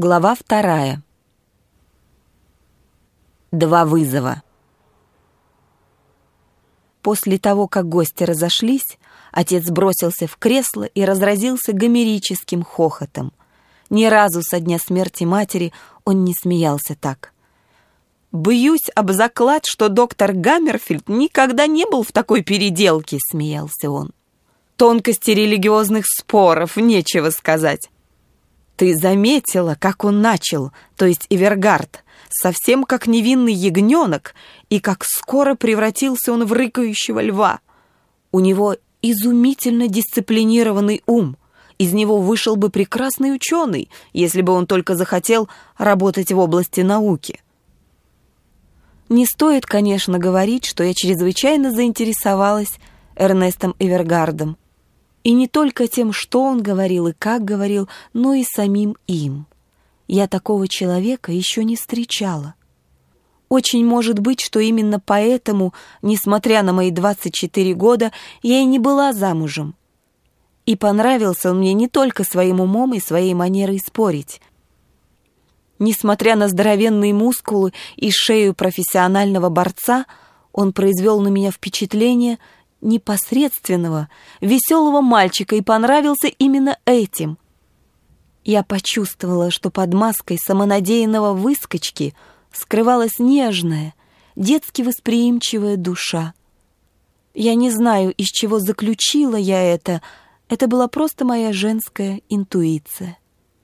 Глава 2. Два вызова. После того, как гости разошлись, отец бросился в кресло и разразился гомерическим хохотом. Ни разу со дня смерти матери он не смеялся так. «Бьюсь об заклад, что доктор Гаммерфильд никогда не был в такой переделке», — смеялся он. «Тонкости религиозных споров, нечего сказать. Ты заметила, как он начал, то есть Эвергард, совсем как невинный ягненок, и как скоро превратился он в рыкающего льва. У него изумительно дисциплинированный ум. Из него вышел бы прекрасный ученый, если бы он только захотел работать в области науки». Не стоит, конечно, говорить, что я чрезвычайно заинтересовалась Эрнестом Эвергардом. И не только тем, что он говорил и как говорил, но и самим им. Я такого человека еще не встречала. Очень может быть, что именно поэтому, несмотря на мои 24 года, я и не была замужем. И понравился он мне не только своим умом и своей манерой спорить. Несмотря на здоровенные мускулы и шею профессионального борца, он произвел на меня впечатление непосредственного, веселого мальчика и понравился именно этим. Я почувствовала, что под маской самонадеянного выскочки скрывалась нежная, детски восприимчивая душа. Я не знаю, из чего заключила я это была просто моя женская интуиция.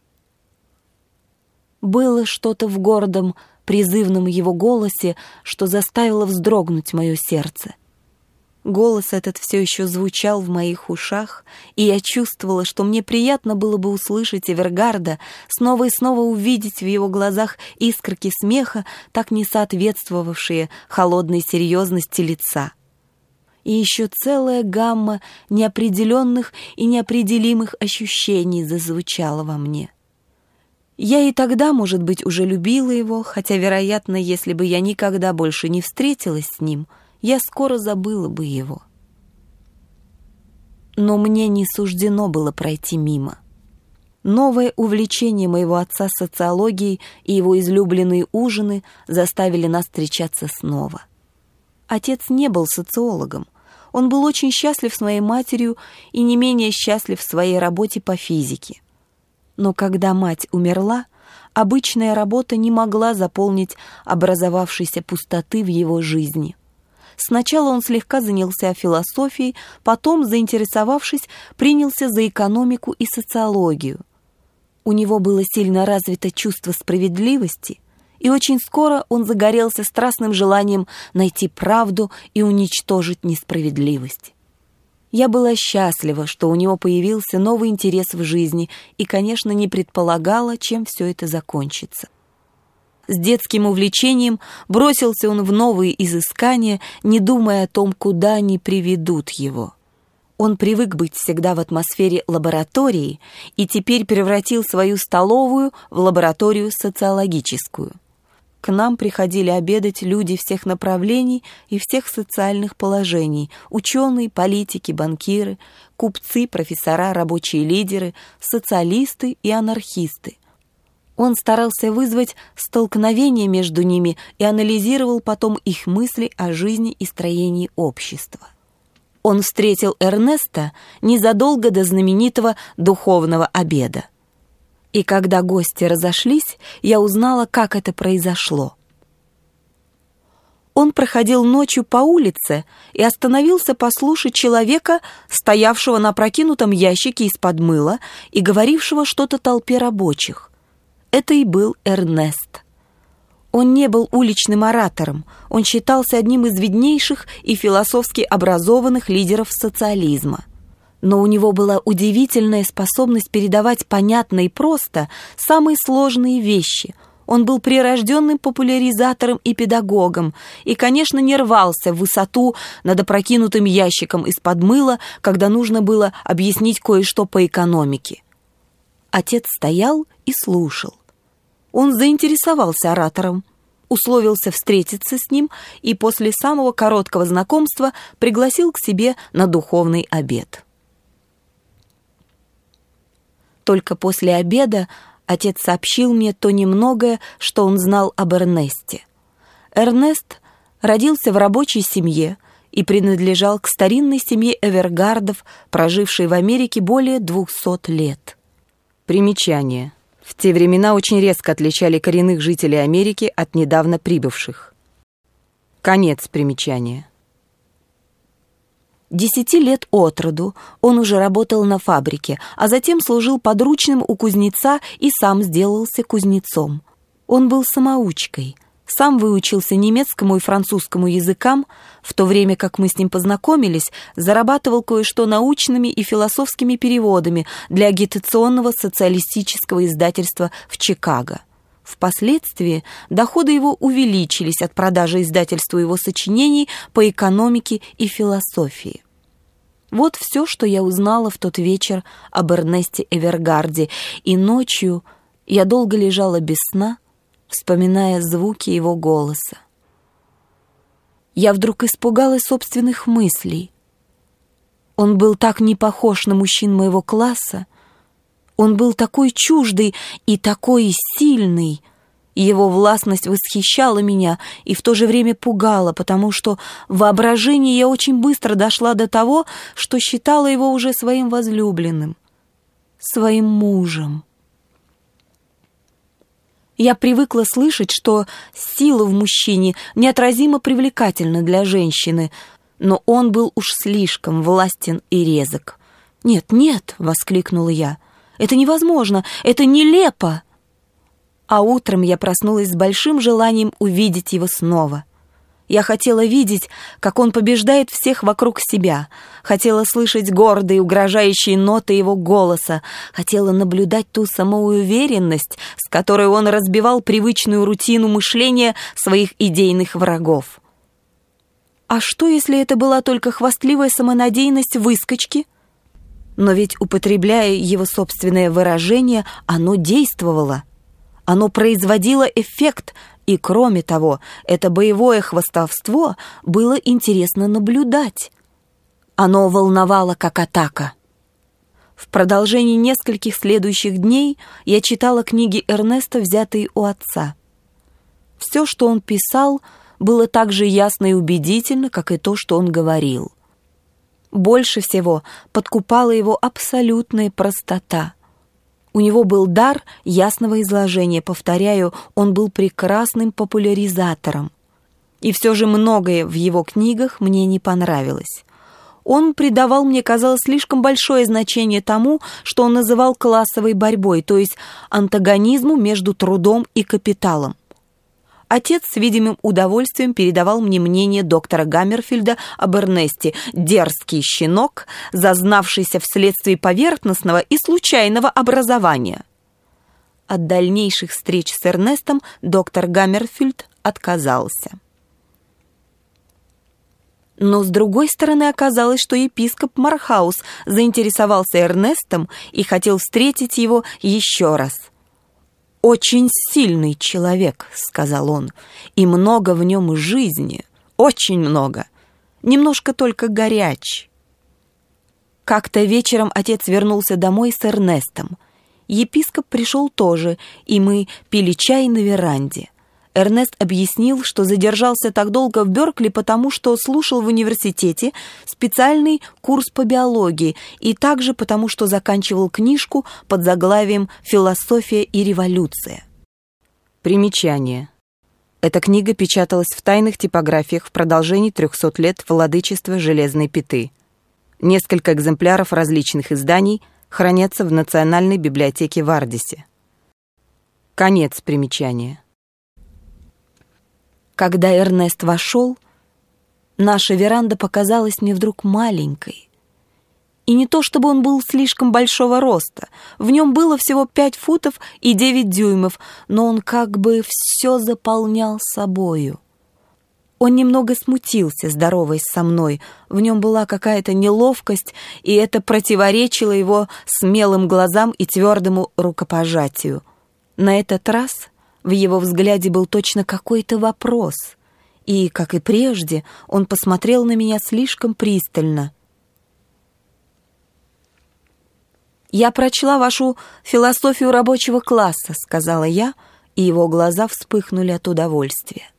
Было что-то в гордом, призывном его голосе, что заставило вздрогнуть мое сердце. Голос этот все еще звучал в моих ушах, и я чувствовала, что мне приятно было бы услышать Эвергарда, снова и снова увидеть в его глазах искорки смеха, так не соответствовавшие холодной серьезности лица. И еще целая гамма неопределенных и неопределимых ощущений зазвучала во мне. Я и тогда, может быть, уже любила его, хотя, вероятно, если бы я никогда больше не встретилась с ним, я скоро забыла бы его. Но мне не суждено было пройти мимо. Новое увлечение моего отца социологией и его излюбленные ужины заставили нас встречаться снова. Отец не был социологом. Он был очень счастлив с моей матерью и не менее счастлив в своей работе по физике. Но когда мать умерла, обычная работа не могла заполнить образовавшейся пустоты в его жизни. Сначала он слегка занялся философией, потом, заинтересовавшись, принялся за экономику и социологию. У него было сильно развито чувство справедливости, и очень скоро он загорелся страстным желанием найти правду и уничтожить несправедливость. Я была счастлива, что у него появился новый интерес в жизни и, конечно, не предполагала, чем все это закончится. С детским увлечением бросился он в новые изыскания, не думая о том, куда они приведут его. Он привык быть всегда в атмосфере лаборатории и теперь превратил свою столовую в лабораторию социологическую. К нам приходили обедать люди всех направлений и всех социальных положений: ученые, политики, банкиры, купцы, профессора, рабочие лидеры, социалисты и анархисты. Он старался вызвать столкновение между ними и анализировал потом их мысли о жизни и строении общества. Он встретил Эрнеста незадолго до знаменитого духовного обеда. И когда гости разошлись, я узнала, как это произошло. Он проходил ночью по улице и остановился послушать человека, стоявшего на опрокинутом ящике из-под мыла и говорившего что-то толпе рабочих. Это и был Эрнест. Он не был уличным оратором, он считался одним из виднейших и философски образованных лидеров социализма. Но у него была удивительная способность передавать понятно и просто самые сложные вещи. Он был прирожденным популяризатором и педагогом и, конечно, не рвался в высоту над опрокинутым ящиком из-под мыла, когда нужно было объяснить кое-что по экономике. Отец стоял и слушал. Он заинтересовался оратором, условился встретиться с ним и после самого короткого знакомства пригласил к себе на духовный обед. Только после обеда отец сообщил мне то немногое, что он знал об Эрнесте. Эрнест родился в рабочей семье и принадлежал к старинной семье Эвергардов, прожившей в Америке более 200 лет. Примечание. В те времена очень резко отличали коренных жителей Америки от недавно прибывших. Конец примечания. 10 лет от роду он уже работал на фабрике, а затем служил подручным у кузнеца и сам сделался кузнецом. Он был самоучкой, сам выучился немецкому и французскому языкам, в то время как мы с ним познакомились, зарабатывал кое-что научными и философскими переводами для агитационного социалистического издательства в Чикаго. Впоследствии доходы его увеличились от продажи издательству его сочинений по экономике и философии. Вот все, что я узнала в тот вечер об Эрнесте Эвергарде, и ночью я долго лежала без сна, вспоминая звуки его голоса. Я вдруг испугалась собственных мыслей. Он был так не похож на мужчин моего класса, он был такой чуждый и такой сильный. Его властность восхищала меня и в то же время пугала, потому что в воображении я очень быстро дошла до того, что считала его уже своим возлюбленным, своим мужем. Я привыкла слышать, что сила в мужчине неотразимо привлекательна для женщины, но он был уж слишком властен и резок. «Нет, нет!» — воскликнула я. «Это невозможно! Это нелепо!» А утром я проснулась с большим желанием увидеть его снова. Я хотела видеть, как он побеждает всех вокруг себя, хотела слышать гордые, угрожающие ноты его голоса, хотела наблюдать ту самоуверенность, с которой он разбивал привычную рутину мышления своих идейных врагов. А что, если это была только хвастливая самонадеянность выскочки? Но ведь, употребляя его собственное выражение, оно действовало. Оно производило эффект, и, кроме того, это боевое хвастовство было интересно наблюдать. Оно волновало, как атака. В продолжении нескольких следующих дней я читала книги Эрнеста, взятые у отца. Все, что он писал, было так же ясно и убедительно, как и то, что он говорил. Больше всего подкупала его абсолютная простота. У него был дар ясного изложения, повторяю, он был прекрасным популяризатором. И все же многое в его книгах мне не понравилось. Он придавал, мне казалось, слишком большое значение тому, что он называл классовой борьбой, то есть антагонизму между трудом и капиталом. Отец с видимым удовольствием передавал мне мнение доктора Гаммерфильда об Эрнесте, дерзкий щенок, зазнавшийся вследствие поверхностного и случайного образования. От дальнейших встреч с Эрнестом доктор Гаммерфильд отказался. Но, с другой стороны, оказалось, что епископ Мархаус заинтересовался Эрнестом и хотел встретить его еще раз. «Очень сильный человек», — сказал он, — «и много в нем жизни, очень много, немножко только горяч». Как-то вечером отец вернулся домой с Эрнестом. Епископ пришел тоже, и мы пили чай на веранде. Эрнест объяснил, что задержался так долго в Беркли, потому что слушал в университете специальный курс по биологии, и также потому что заканчивал книжку под заглавием «Философия и революция». Примечание. Эта книга печаталась в тайных типографиях в продолжении 300 лет владычества Железной Пяты. Несколько экземпляров различных изданий хранятся в Национальной библиотеке в Ардисе. Конец примечания. Когда Эрнест вошел, наша веранда показалась мне вдруг маленькой. И не то чтобы он был слишком большого роста, в нем было всего 5 футов и 9 дюймов, но он как бы все заполнял собою. Он немного смутился, здороваясь со мной, в нем была какая-то неловкость, и это противоречило его смелым глазам и твердому рукопожатию. На этот раз в его взгляде был точно какой-то вопрос, и, как и прежде, он посмотрел на меня слишком пристально. «Я прочла вашу философию рабочего класса», — сказала я, и его глаза вспыхнули от удовольствия.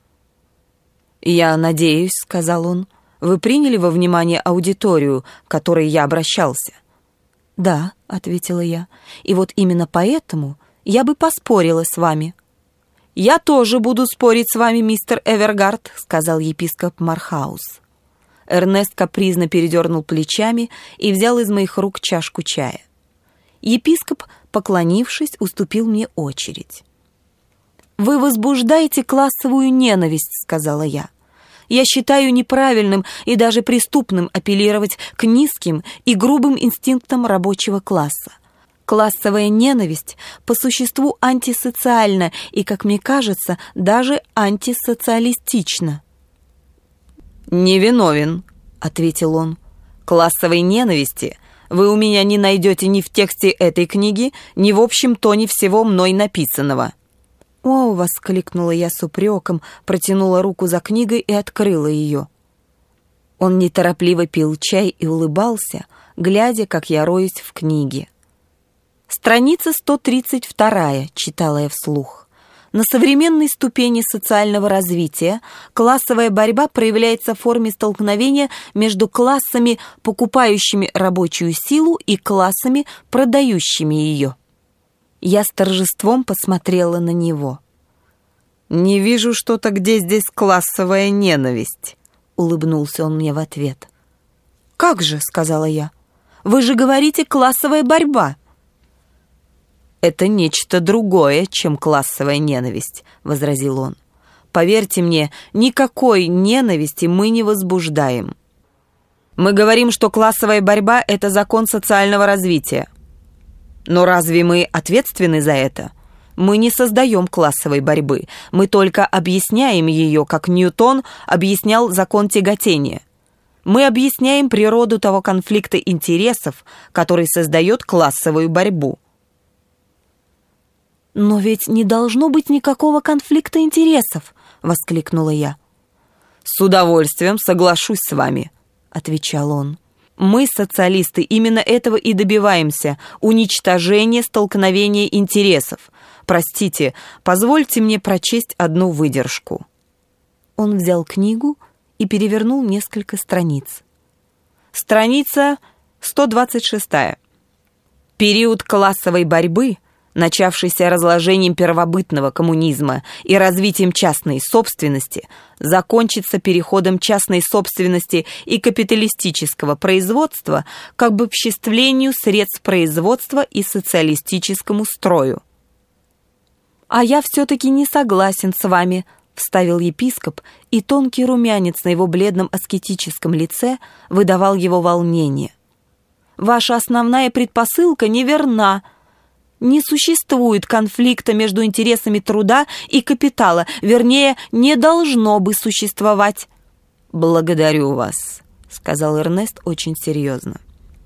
«Я надеюсь», — сказал он, — «вы приняли во внимание аудиторию, к которой я обращался?» «Да», — ответила я, — «и вот именно поэтому я бы поспорила с вами». «Я тоже буду спорить с вами, мистер Эвергард», — сказал епископ Мархаус. Эрнест капризно передернул плечами и взял из моих рук чашку чая. Епископ, поклонившись, уступил мне очередь. «Вы возбуждаете классовую ненависть», — сказала я. «Я считаю неправильным и даже преступным апеллировать к низким и грубым инстинктам рабочего класса. Классовая ненависть по существу антисоциальна и, как мне кажется, даже антисоциалистична». «Невиновен», — ответил он. «Классовой ненависти вы у меня не найдете ни в тексте этой книги, ни в общем тоне всего мной написанного». «О!» — воскликнула я с упреком, протянула руку за книгой и открыла ее. Он неторопливо пил чай и улыбался, глядя, как я роюсь в книге. «Страница 132, читала я вслух. На современной ступени социального развития классовая борьба проявляется в форме столкновения между классами, покупающими рабочую силу, и классами, продающими ее». Я с торжеством посмотрела на него. «Не вижу что-то, где здесь классовая ненависть», — улыбнулся он мне в ответ. «Как же», — сказала я, — «вы же говорите «классовая борьба». «Это нечто другое, чем классовая ненависть», — возразил он. «Поверьте мне, никакой ненависти мы не возбуждаем. Мы говорим, что классовая борьба — это закон социального развития. Но разве мы ответственны за это? Мы не создаем классовой борьбы, мы только объясняем ее, как Ньютон объяснял закон тяготения. Мы объясняем природу того конфликта интересов, который создает классовую борьбу». «Но ведь не должно быть никакого конфликта интересов», — воскликнула я. «С удовольствием соглашусь с вами», — отвечал он. «Мы, социалисты, именно этого и добиваемся — уничтожения столкновения интересов. Простите, позвольте мне прочесть одну выдержку». Он взял книгу и перевернул несколько страниц. Страница 126. «Период классовой борьбы, начавшийся разложением первобытного коммунизма и развитием частной собственности, закончится переходом частной собственности и капиталистического производства к обобществлению средств производства и социалистическому строю». «А я все-таки не согласен с вами», — вставил епископ, и тонкий румянец на его бледном аскетическом лице выдавал его волнение. «Ваша основная предпосылка неверна. Не существует конфликта между интересами труда и капитала, вернее, не должно бы существовать». «Благодарю вас», — сказал Эрнест очень серьезно.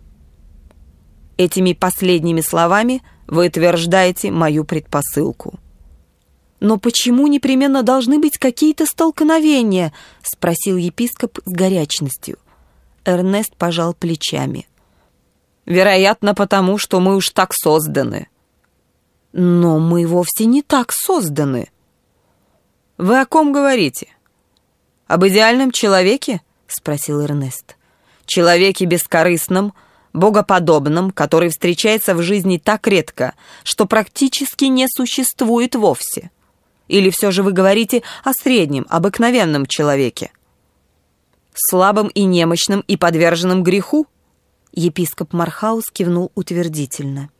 «Этими последними словами вы утверждаете мою предпосылку». «Но почему непременно должны быть какие-то столкновения?» — спросил епископ с горячностью. Эрнест пожал плечами. «Вероятно, потому что мы уж так созданы». «Но мы вовсе не так созданы». «Вы о ком говорите? Об идеальном человеке?» — спросил Эрнест. «Человеке бескорыстном, богоподобном, который встречается в жизни так редко, что практически не существует вовсе. Или все же вы говорите о среднем, обыкновенном человеке? Слабом и немощном и подверженном греху?» Епископ Мархаус кивнул утвердительно.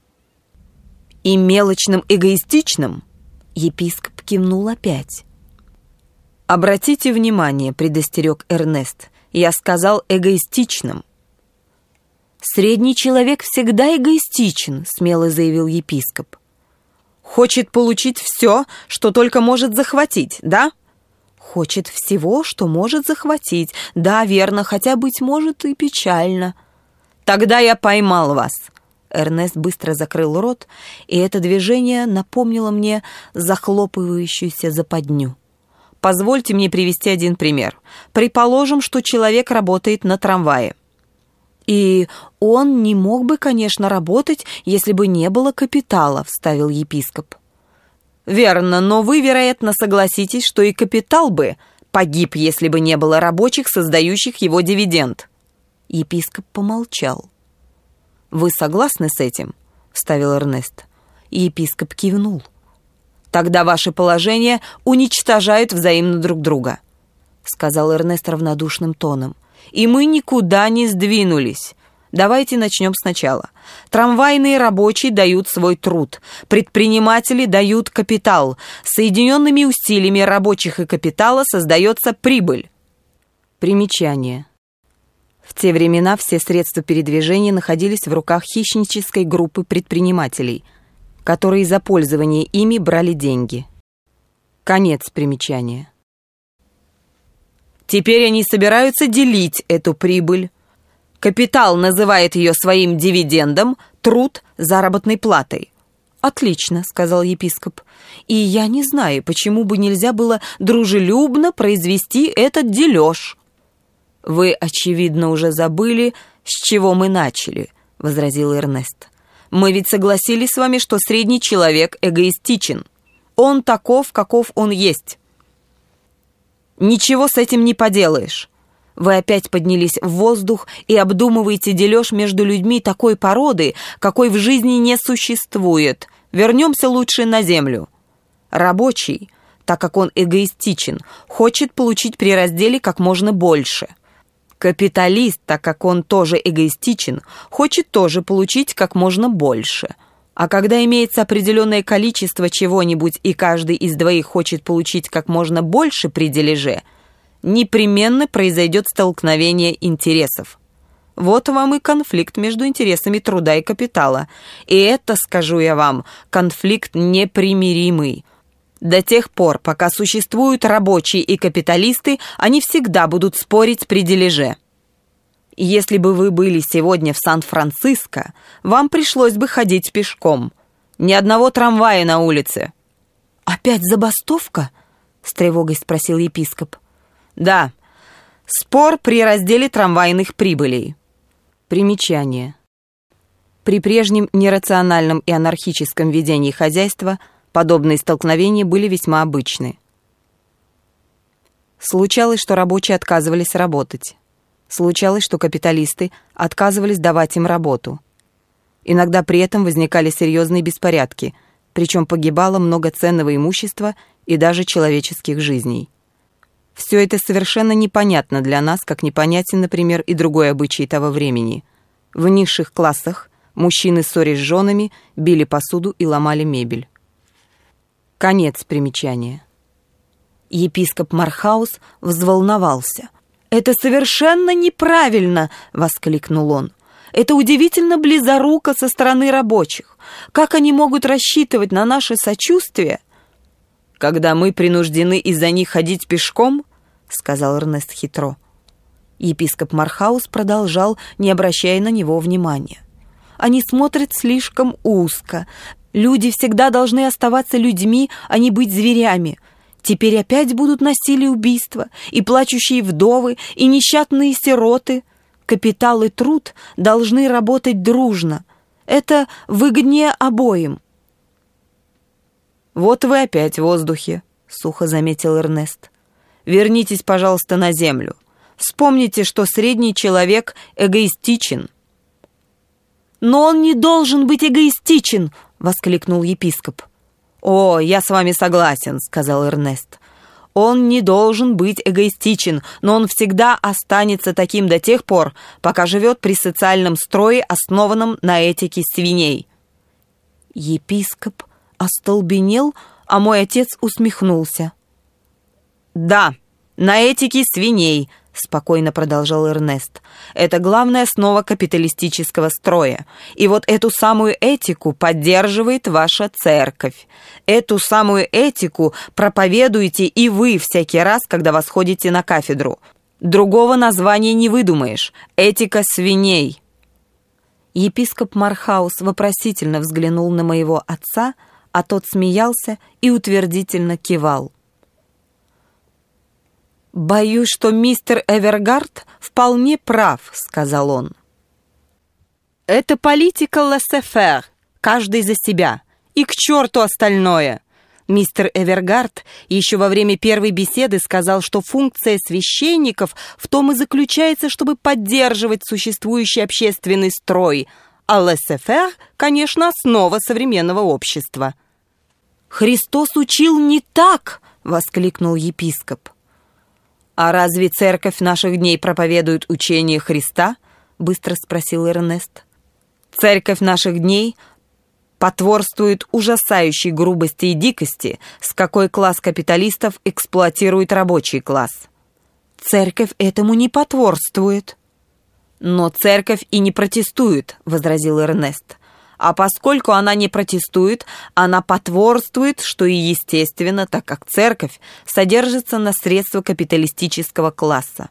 «И мелочным, эгоистичным?» Епископ кивнул опять. «Обратите внимание», — предостерег Эрнест, — «я сказал эгоистичным». «Средний человек всегда эгоистичен», — смело заявил епископ. «Хочет получить все, что только может захватить, да?» «Хочет всего, что может захватить. Да, верно, хотя, быть может, и печально». «Тогда я поймал вас». Эрнест быстро закрыл рот, и это движение напомнило мне захлопывающуюся западню. «Позвольте мне привести один пример. Предположим, что человек работает на трамвае. «И он не мог бы, конечно, работать, если бы не было капитала», — вставил епископ. «Верно, но вы, вероятно, согласитесь, что и капитал бы погиб, если бы не было рабочих, создающих его дивиденд». Епископ помолчал. «Вы согласны с этим?» — вставил Эрнест. Епископ кивнул. «Тогда ваше положение уничтожают взаимно друг друга», — сказал Эрнест равнодушным тоном. «И мы никуда не сдвинулись. Давайте начнем сначала. Трамвайные рабочие дают свой труд, предприниматели дают капитал. Соединенными усилиями рабочих и капитала создается прибыль». Примечание. В те времена все средства передвижения находились в руках хищнической группы предпринимателей, которые за пользование ими брали деньги. Конец примечания. Теперь они собираются делить эту прибыль. Капитал называет ее своим дивидендом, труд — заработной платой. «Отлично», — сказал епископ. «И я не знаю, почему бы нельзя было дружелюбно произвести этот дележ». «Вы, очевидно, уже забыли, с чего мы начали», — возразил Эрнест. «Мы ведь согласились с вами, что средний человек эгоистичен. Он таков, каков он есть. Ничего с этим не поделаешь. Вы опять поднялись в воздух и обдумываете дележ между людьми такой породы, какой в жизни не существует. Вернемся лучше на землю. Рабочий, так как он эгоистичен, хочет получить при разделе как можно больше. Капиталист, так как он тоже эгоистичен, хочет тоже получить как можно больше. А когда имеется определенное количество чего-нибудь, и каждый из двоих хочет получить как можно больше при дележе, непременно произойдет столкновение интересов. Вот вам и конфликт между интересами труда и капитала. И это, скажу я вам, конфликт непримиримый. До тех пор, пока существуют рабочие и капиталисты, они всегда будут спорить при дележе. Если бы вы были сегодня в Сан-Франциско, вам пришлось бы ходить пешком. Ни одного трамвая на улице». «Опять забастовка?» — с тревогой спросил епископ. «Да, спор при разделе трамвайных прибылей». Примечание. При прежнем нерациональном и анархическом ведении хозяйства подобные столкновения были весьма обычны. Случалось, что рабочие отказывались работать. Случалось, что капиталисты отказывались давать им работу. Иногда при этом возникали серьезные беспорядки, причем погибало много ценного имущества и даже человеческих жизней. Все это совершенно непонятно для нас, как непонятен, например, и другой обычай того времени. В низших классах мужчины, ссорясь с женами, били посуду и ломали мебель. Конец примечания. Епископ Мархаус взволновался. «Это совершенно неправильно!» — воскликнул он. «Это удивительно близоруко со стороны рабочих. Как они могут рассчитывать на наше сочувствие?» «Когда мы принуждены из-за них ходить пешком?» — сказал Эрнест хитро. Епископ Мархаус продолжал, не обращая на него внимания. «Они смотрят слишком узко. Люди всегда должны оставаться людьми, а не быть зверями. Теперь опять будут насилие, убийства, и плачущие вдовы, и несчастные сироты. Капитал и труд должны работать дружно. Это выгоднее обоим». «Вот вы опять в воздухе», — сухо заметил Эрнест. «Вернитесь, пожалуйста, на землю. Вспомните, что средний человек эгоистичен». «Но он не должен быть эгоистичен!» — воскликнул епископ. «О, я с вами согласен», — сказал Эрнест. «Он не должен быть эгоистичен, но он всегда останется таким до тех пор, пока живет при социальном строе, основанном на этике свиней». Епископ остолбенел, а мой отец усмехнулся. «Да, на этике свиней», — спокойно продолжал Эрнест. «Это главная основа капиталистического строя. И вот эту самую этику поддерживает ваша церковь. Эту самую этику проповедуете и вы всякий раз, когда восходите на кафедру. Другого названия не выдумаешь. Этика свиней». Епископ Мархаус вопросительно взглянул на моего отца, а тот смеялся и утвердительно кивал. «Боюсь, что мистер Эвергард вполне прав», — сказал он. Это политика laissez-faire, каждый за себя. И к черту остальное. Мистер Эвергард еще во время первой беседы сказал, что функция священников в том и заключается, чтобы поддерживать существующий общественный строй, а laissez-faire, конечно, основа современного общества. «Христос учил не так!» — воскликнул епископ. «А разве церковь наших дней проповедует учение Христа?» — быстро спросил Эрнест. «Церковь наших дней потворствует ужасающей грубости и дикости, с какой класс капиталистов эксплуатирует рабочий класс». «Церковь этому не потворствует». «Но церковь и не протестует», — возразил Эрнест. «А поскольку она не протестует, она потворствует, что и естественно, так как церковь содержится на средства капиталистического класса».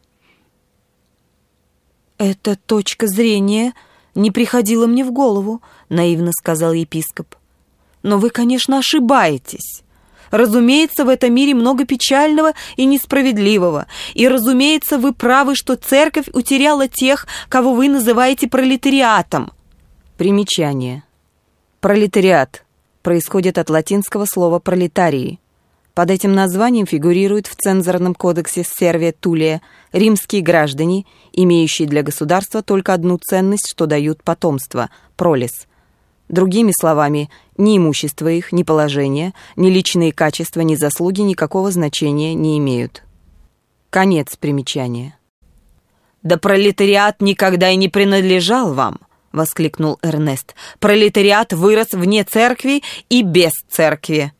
«Эта точка зрения не приходила мне в голову», — наивно сказал епископ. «Но вы, конечно, ошибаетесь. Разумеется, в этом мире много печального и несправедливого. И, разумеется, вы правы, что церковь утеряла тех, кого вы называете пролетариатом». Примечание. Пролетариат происходит от латинского слова «пролетарии». Под этим названием фигурируют в цензорном кодексе Сервия Тулия римские граждане, имеющие для государства только одну ценность, что дают потомство – пролес. Другими словами, ни имущество их, ни положение, ни личные качества, ни заслуги никакого значения не имеют. Конец примечания. «Да пролетариат никогда и не принадлежал вам!» — воскликнул Эрнест. «Пролетариат вырос вне церкви и без церкви».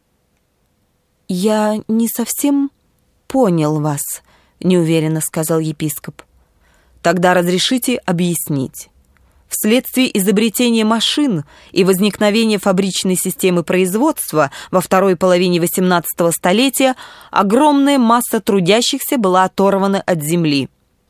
«Я не совсем понял вас», — неуверенно сказал епископ. «Тогда разрешите объяснить. Вследствие изобретения машин и возникновения фабричной системы производства во второй половине XVIII столетия огромная масса трудящихся была оторвана от земли.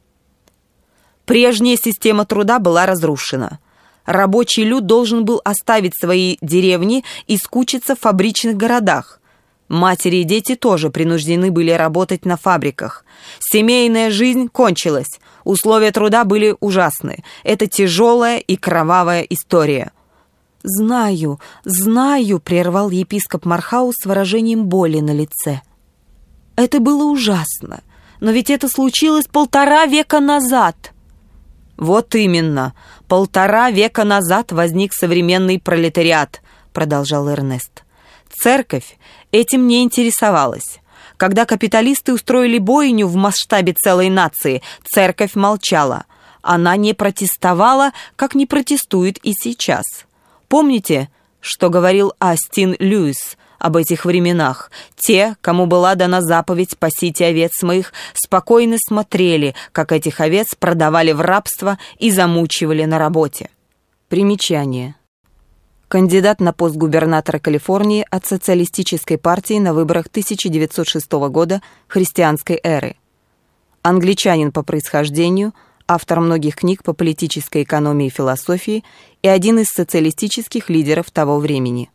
Прежняя система труда была разрушена. Рабочий люд должен был оставить свои деревни и скучиться в фабричных городах. Матери и дети тоже принуждены были работать на фабриках. Семейная жизнь кончилась. Условия труда были ужасны. Это тяжелая и кровавая история. «Знаю, знаю», — прервал епископ Мархаус с выражением боли на лице. «Это было ужасно. Но ведь это случилось 1,5 века назад». «Вот именно. 1,5 века назад возник современный пролетариат», — продолжал Эрнест. «Церковь этим не интересовалась. Когда капиталисты устроили бойню в масштабе целой нации, церковь молчала. Она не протестовала, как не протестует и сейчас. Помните, что говорил Астин Льюис об этих временах? Те, кому была дана заповедь «пасите овец моих», спокойно смотрели, как этих овец продавали в рабство и замучивали на работе». Примечание. Кандидат на пост губернатора Калифорнии от социалистической партии на выборах 1906 года христианской эры. Англичанин по происхождению, автор многих книг по политической экономии и философии и один из социалистических лидеров того времени.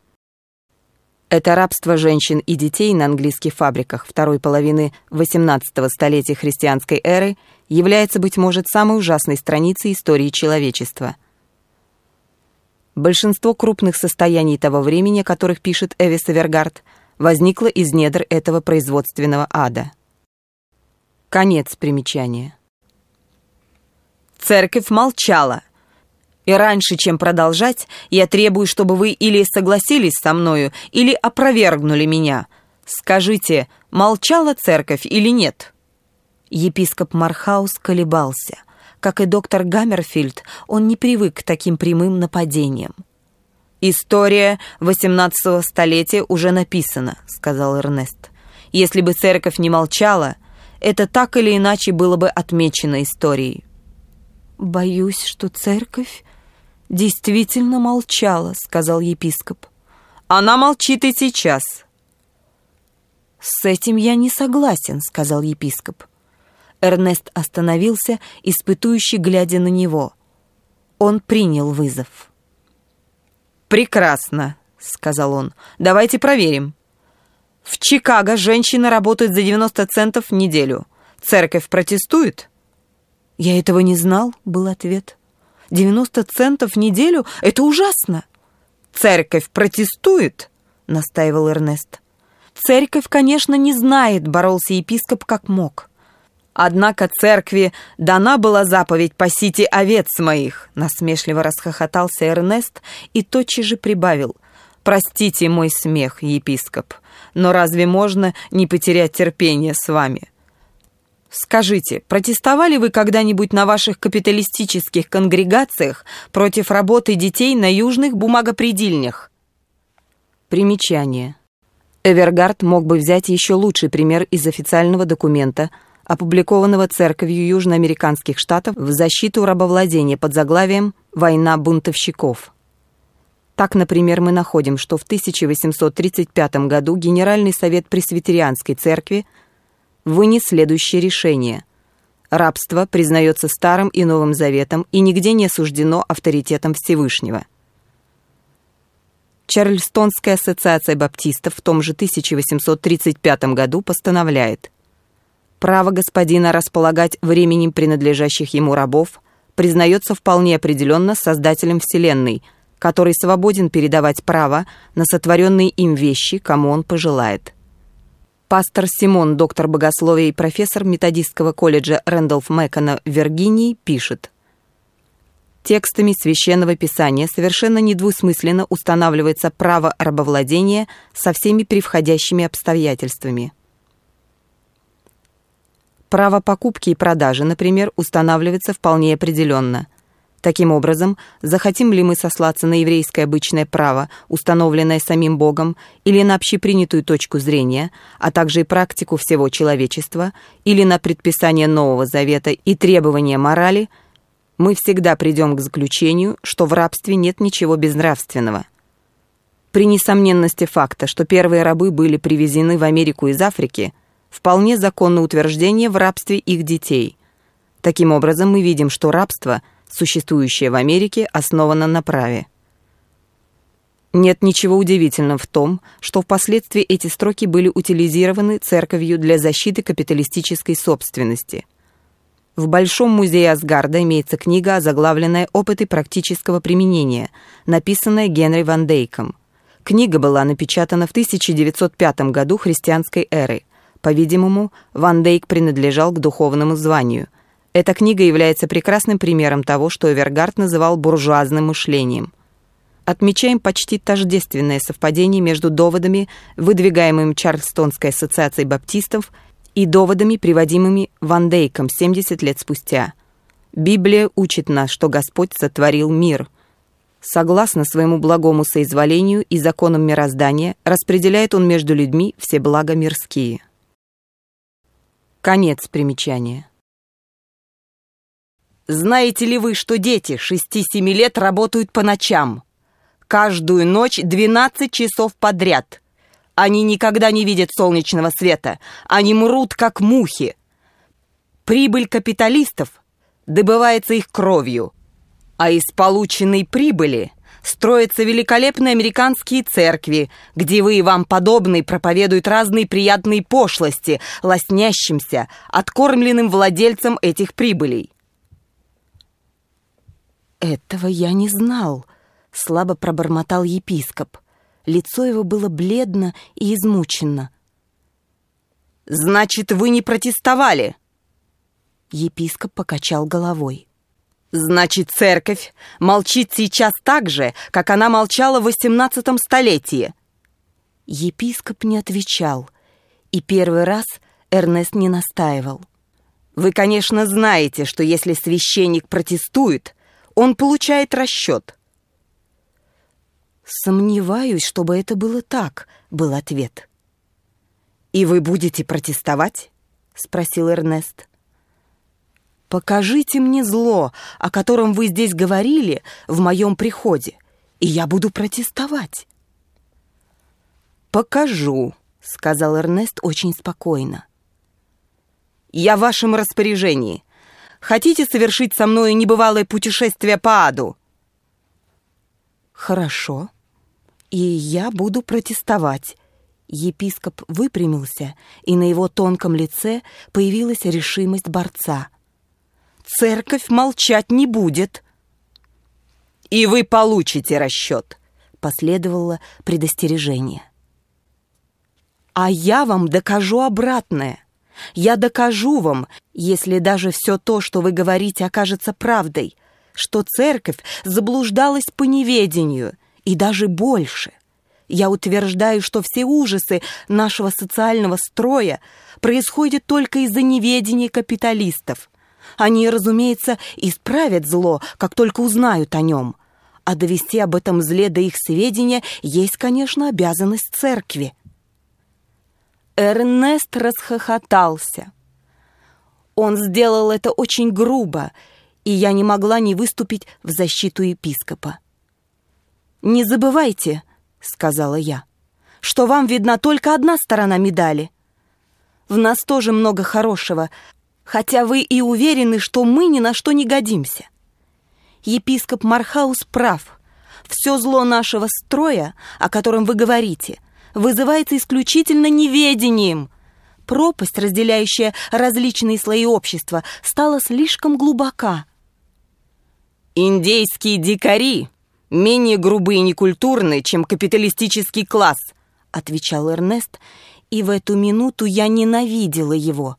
Это рабство женщин и детей на английских фабриках второй половины XVIII столетия христианской эры является, быть может, самой ужасной страницей истории человечества. Большинство крупных состояний того времени, о которых пишет Эвис Эвергард, возникло из недр этого производственного ада. Конец примечания. Церковь молчала. И раньше, чем продолжать, я требую, чтобы вы или согласились со мною, или опровергнули меня. Скажите, молчала церковь или нет?» Епископ Мархаус колебался. Как и доктор Гаммерфильд, он не привык к таким прямым нападениям. «История XVIII столетия уже написана», — сказал Эрнест. «Если бы церковь не молчала, это так или иначе было бы отмечено историей». «Боюсь, что церковь действительно молчала», — сказал епископ. «Она молчит и сейчас». «С этим я не согласен», — сказал епископ. Эрнест остановился, испытующе глядя на него. Он принял вызов. «Прекрасно», — сказал он. «Давайте проверим. В Чикаго женщины работают за 90 центов в неделю. Церковь протестует?» «Я этого не знал», — был ответ. 90 центов в неделю — это ужасно!» «Церковь протестует?» — настаивал Эрнест. «Церковь, конечно, не знает», — боролся епископ как мог. «Однако церкви дана была заповедь «пасите овец моих», — насмешливо расхохотался Эрнест и тотчас же прибавил: «Простите мой смех, епископ, но разве можно не потерять терпение с вами? Скажите, протестовали вы когда-нибудь на ваших капиталистических конгрегациях против работы детей на южных бумагопредельнях?» Примечание. Эвергард мог бы взять еще лучший пример из официального документа, опубликованного Церковью Южноамериканских Штатов в защиту рабовладения под заглавием «Война бунтовщиков». Так, например, мы находим, что в 1835 году Генеральный совет Пресвитерианской церкви вынес следующее решение: рабство признается Старым и Новым Заветом и нигде не осуждено авторитетом Всевышнего. Чарльстонская ассоциация баптистов в том же 1835 году постановляет: право господина располагать временем принадлежащих ему рабов признается вполне определенно Создателем Вселенной, который свободен передавать право на сотворенные им вещи, кому он пожелает. Пастор Симон, доктор богословия и профессор методистского колледжа Рэндолф-Мэкона в Виргинии, пишет: текстами Священного Писания совершенно недвусмысленно устанавливается право рабовладения со всеми превходящими обстоятельствами. Право покупки и продажи, например, устанавливается вполне определенно. Таким образом, захотим ли мы сослаться на еврейское обычное право, установленное самим Богом, или на общепринятую точку зрения, а также и практику всего человечества, или на предписание Нового Завета и требования морали, мы всегда придем к заключению, что в рабстве нет ничего безнравственного. При несомненности факта, что первые рабы были привезены в Америку из Африки, вполне законно утверждение в рабстве их детей. Таким образом, мы видим, что рабство, существующее в Америке, основано на праве. Нет ничего удивительного в том, что впоследствии эти строки были утилизированы церковью для защиты капиталистической собственности. В Большом музее Асгарда имеется книга, озаглавленная «Опыты практического применения», написанная Генри Ван Дейком. Книга была напечатана в 1905 году христианской эры. По-видимому, Ван Дейк принадлежал к духовному званию. Эта книга является прекрасным примером того, что Эвергард называл буржуазным мышлением. Отмечаем почти тождественное совпадение между доводами, выдвигаемыми Чарльстонской ассоциацией баптистов, и доводами, приводимыми Ван Дейком 70 лет спустя. Библия учит нас, что Господь сотворил мир. Согласно своему благому соизволению и законам мироздания, распределяет Он между людьми все блага мирские. Конец примечания. Знаете ли вы, что дети 6-7 лет работают по ночам? Каждую ночь 12 часов подряд. Они никогда не видят солнечного света. Они мрут, как мухи. Прибыль капиталистов добывается их кровью. А из полученной прибыли строятся великолепные американские церкви, где вы и вам подобные проповедуют разные приятные пошлости, лоснящимся, откормленным владельцам этих прибылей. «Этого я не знал», — слабо пробормотал епископ. Лицо его было бледно и измучено. «Значит, вы не протестовали?» Епископ покачал головой. «Значит, церковь молчит сейчас так же, как она молчала в 18 столетии?» Епископ не отвечал, и первый раз Эрнест не настаивал. «Вы, конечно, знаете, что если священник протестует, он получает расчет». «Сомневаюсь, чтобы это было так», — был ответ. «И вы будете протестовать?» — спросил Эрнест. «Покажите мне зло, о котором вы здесь говорили в моем приходе, и я буду протестовать». «Покажу», — сказал Эрнест очень спокойно. «Я в вашем распоряжении. Хотите совершить со мною небывалое путешествие по аду?» «Хорошо, и я буду протестовать». Епископ выпрямился, и на его тонком лице появилась решимость борца. «Церковь молчать не будет». «И вы получите расчет», — последовало предостережение. «А я вам докажу обратное. Я докажу вам, если даже все то, что вы говорите, окажется правдой, что церковь заблуждалась по неведению, и даже больше. Я утверждаю, что все ужасы нашего социального строя происходят только из-за неведения капиталистов. Они, разумеется, исправят зло, как только узнают о нем. А довести об этом зле до их сведения есть, конечно, обязанность церкви». Эрнест расхохотался. Он сделал это очень грубо, и я не могла не выступить в защиту епископа. «Не забывайте, — сказала я, — что вам видна только одна сторона медали. В нас тоже много хорошего, хотя вы и уверены, что мы ни на что не годимся. Епископ Мархаус прав. Все зло нашего строя, о котором вы говорите, вызывается исключительно неведением. Пропасть, разделяющая различные слои общества, стала слишком глубока». «Индейские дикари менее грубые и некультурные, чем капиталистический класс», — отвечал Эрнест, и в эту минуту я ненавидела его.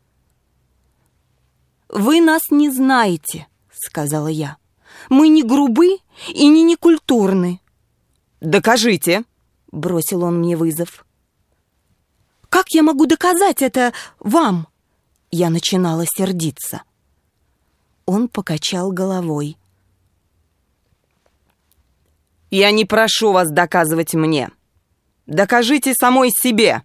«Вы нас не знаете, — сказала я. Мы не грубы и не некультурны». «Докажите», — бросил он мне вызов. «Как я могу доказать это вам?» Я начинала сердиться. Он покачал головой. «Я не прошу вас доказывать мне. Докажите самой себе».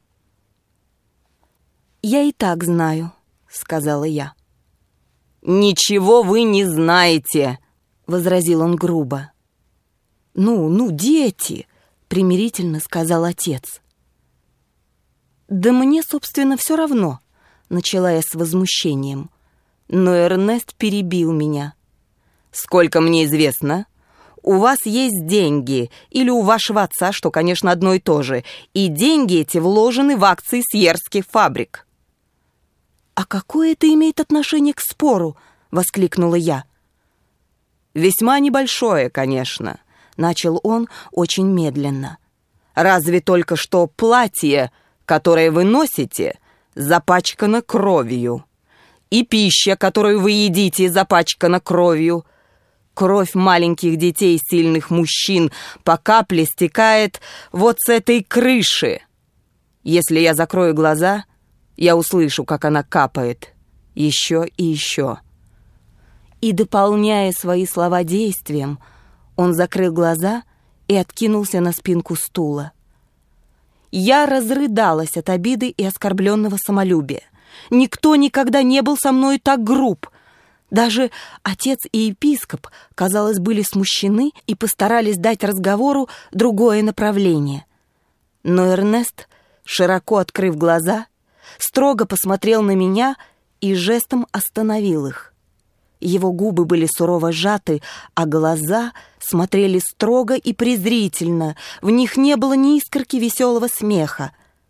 «Я и так знаю», — сказала я. «Ничего вы не знаете», — возразил он грубо. «Ну, дети», — примирительно сказал отец. «Да мне, собственно, все равно», — начала я с возмущением. Но Эрнест перебил меня. «Сколько мне известно, у вас есть деньги, или у вашего отца, что, конечно, одно и то же, и деньги эти вложены в акции сьерских фабрик». «А какое это имеет отношение к спору?» — воскликнула я. «Весьма небольшое, конечно», — начал он очень медленно. «Разве только что платье, которое вы носите, запачкано кровью, и пища, которую вы едите, запачкана кровью. Кровь маленьких детей и сильных мужчин по капле стекает вот с этой крыши. Если я закрою глаза, я услышу, как она капает. Еще и еще». И, дополняя свои слова действием, он закрыл глаза и откинулся на спинку стула. Я разрыдалась от обиды и оскорбленного самолюбия. Никто никогда не был со мной так груб. Даже отец и епископ, казалось, были смущены и постарались дать разговору другое направление. Но Эрнест, широко открыв глаза, строго посмотрел на меня и жестом остановил их. Его губы были сурово сжаты, а глаза смотрели строго и презрительно. В них не было ни искорки веселого смеха.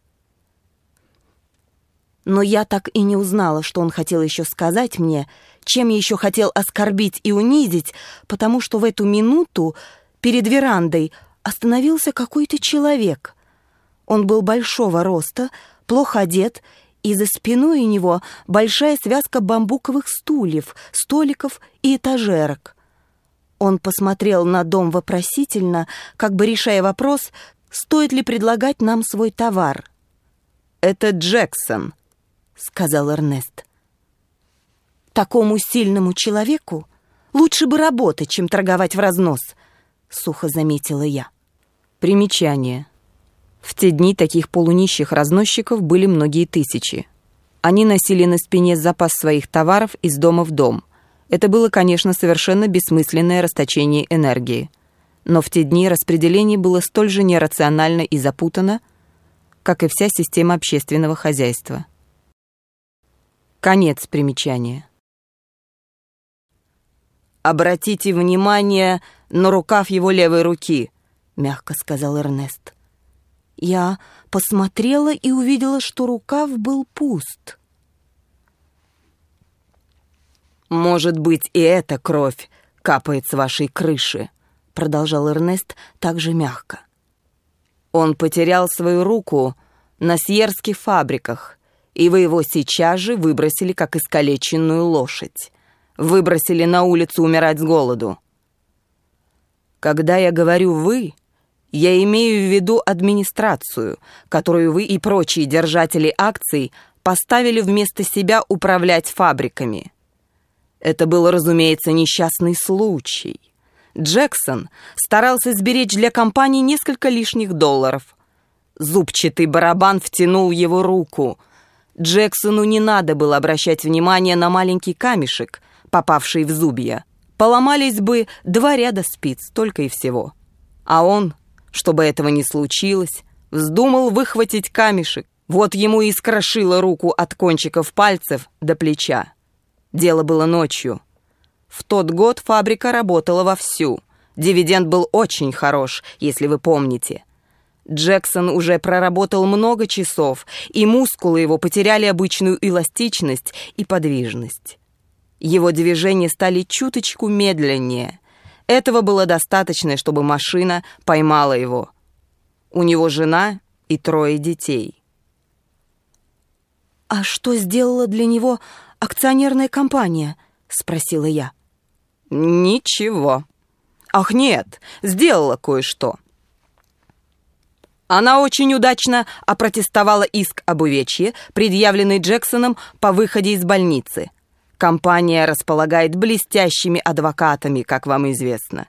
Но я так и не узнала, что он хотел еще сказать мне, чем еще хотел оскорбить и унизить, потому что в эту минуту перед верандой остановился какой-то человек. Он был большого роста, плохо одет, и за спиной у него большая связка бамбуковых стульев, столиков и этажерок. Он посмотрел на дом вопросительно, как бы решая вопрос, стоит ли предлагать нам свой товар. «Это Джексон», — сказал Эрнест. «Такому сильному человеку лучше бы работать, чем торговать в разнос», — сухо заметила я. Примечание. В те дни таких полунищих разносчиков были многие тысячи. Они носили на спине запас своих товаров из дома в дом. Это было, конечно, совершенно бессмысленное расточение энергии. Но в те дни распределение было столь же нерационально и запутано, как и вся система общественного хозяйства. Конец примечания. «Обратите внимание на рукав его левой руки», — мягко сказал Эрнест. Я посмотрела и увидела, что рукав был пуст. «Может быть, и эта кровь капает с вашей крыши», продолжал Эрнест также мягко. «Он потерял свою руку на сьерских фабриках, и вы его сейчас же выбросили, как искалеченную лошадь. Выбросили на улицу умирать с голоду. Когда я говорю «вы», я имею в виду администрацию, которую вы и прочие держатели акций поставили вместо себя управлять фабриками. Это был, разумеется, несчастный случай. Джексон старался сберечь для компании несколько лишних долларов. Зубчатый барабан втянул его руку. Джексону не надо было обращать внимание на маленький камешек, попавший в зубья. Поломались бы 2 ряда спиц, только и всего. А он, чтобы этого не случилось, вздумал выхватить камешек. Вот ему и скрошило руку от кончиков пальцев до плеча. Дело было ночью. В тот год фабрика работала вовсю. Дивиденд был очень хорош, если вы помните. Джексон уже проработал много часов, и мускулы его потеряли обычную эластичность и подвижность. Его движения стали чуточку медленнее. Этого было достаточно, чтобы машина поймала его. У него жена и 3 детей. «А что сделала для него акционерная компания?» — спросила я. «Ничего. Ах, нет, сделала кое-что. Она очень удачно опротестовала иск об увечье, предъявленный Джексоном по выходе из больницы. Компания располагает блестящими адвокатами, как вам известно».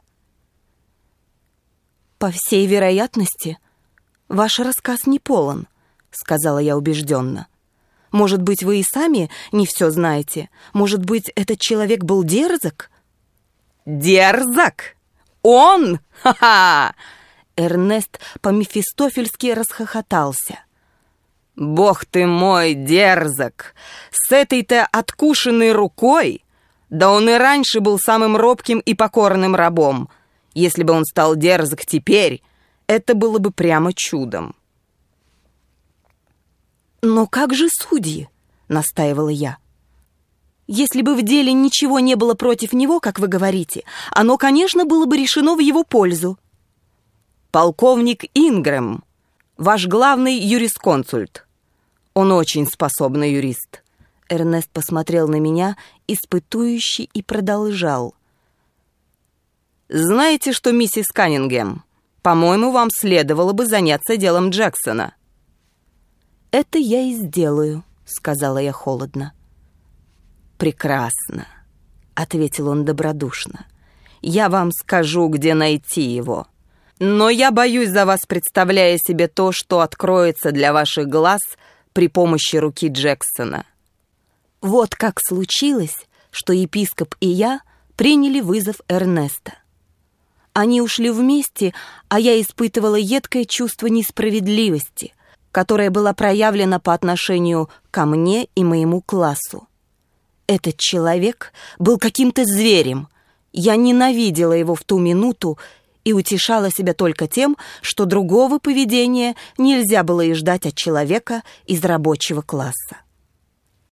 «По всей вероятности, ваш рассказ не полон», — сказала я убежденно. «Может быть, вы и сами не все знаете? Может быть, этот человек был дерзок?» «Дерзок? Он? Ха-ха!» Эрнест по-мефистофельски расхохотался. «Бог ты мой, дерзок! С этой-то откушенной рукой? Да он и раньше был самым робким и покорным рабом. Если бы он стал дерзок теперь, это было бы прямо чудом». «Но как же судьи?» — настаивала я. «Если бы в деле ничего не было против него, как вы говорите, оно, конечно, было бы решено в его пользу». «Полковник Ингрэм, ваш главный юрисконсульт. Он очень способный юрист». Эрнест посмотрел на меня испытующе и продолжал. «Знаете что, миссис Каннингем, по-моему, вам следовало бы заняться делом Джексона». «Это я и сделаю», — сказала я холодно. «Прекрасно», — ответил он добродушно. «Я вам скажу, где найти его. Но я боюсь за вас, представляя себе то, что откроется для ваших глаз при помощи руки Джексона». Вот как случилось, что епископ и я приняли вызов Эрнеста. Они ушли вместе, а я испытывала едкое чувство несправедливости, которая была проявлена по отношению ко мне и моему классу. Этот человек был каким-то зверем. Я ненавидела его в ту минуту и утешала себя только тем, что другого поведения нельзя было и ждать от человека из рабочего класса.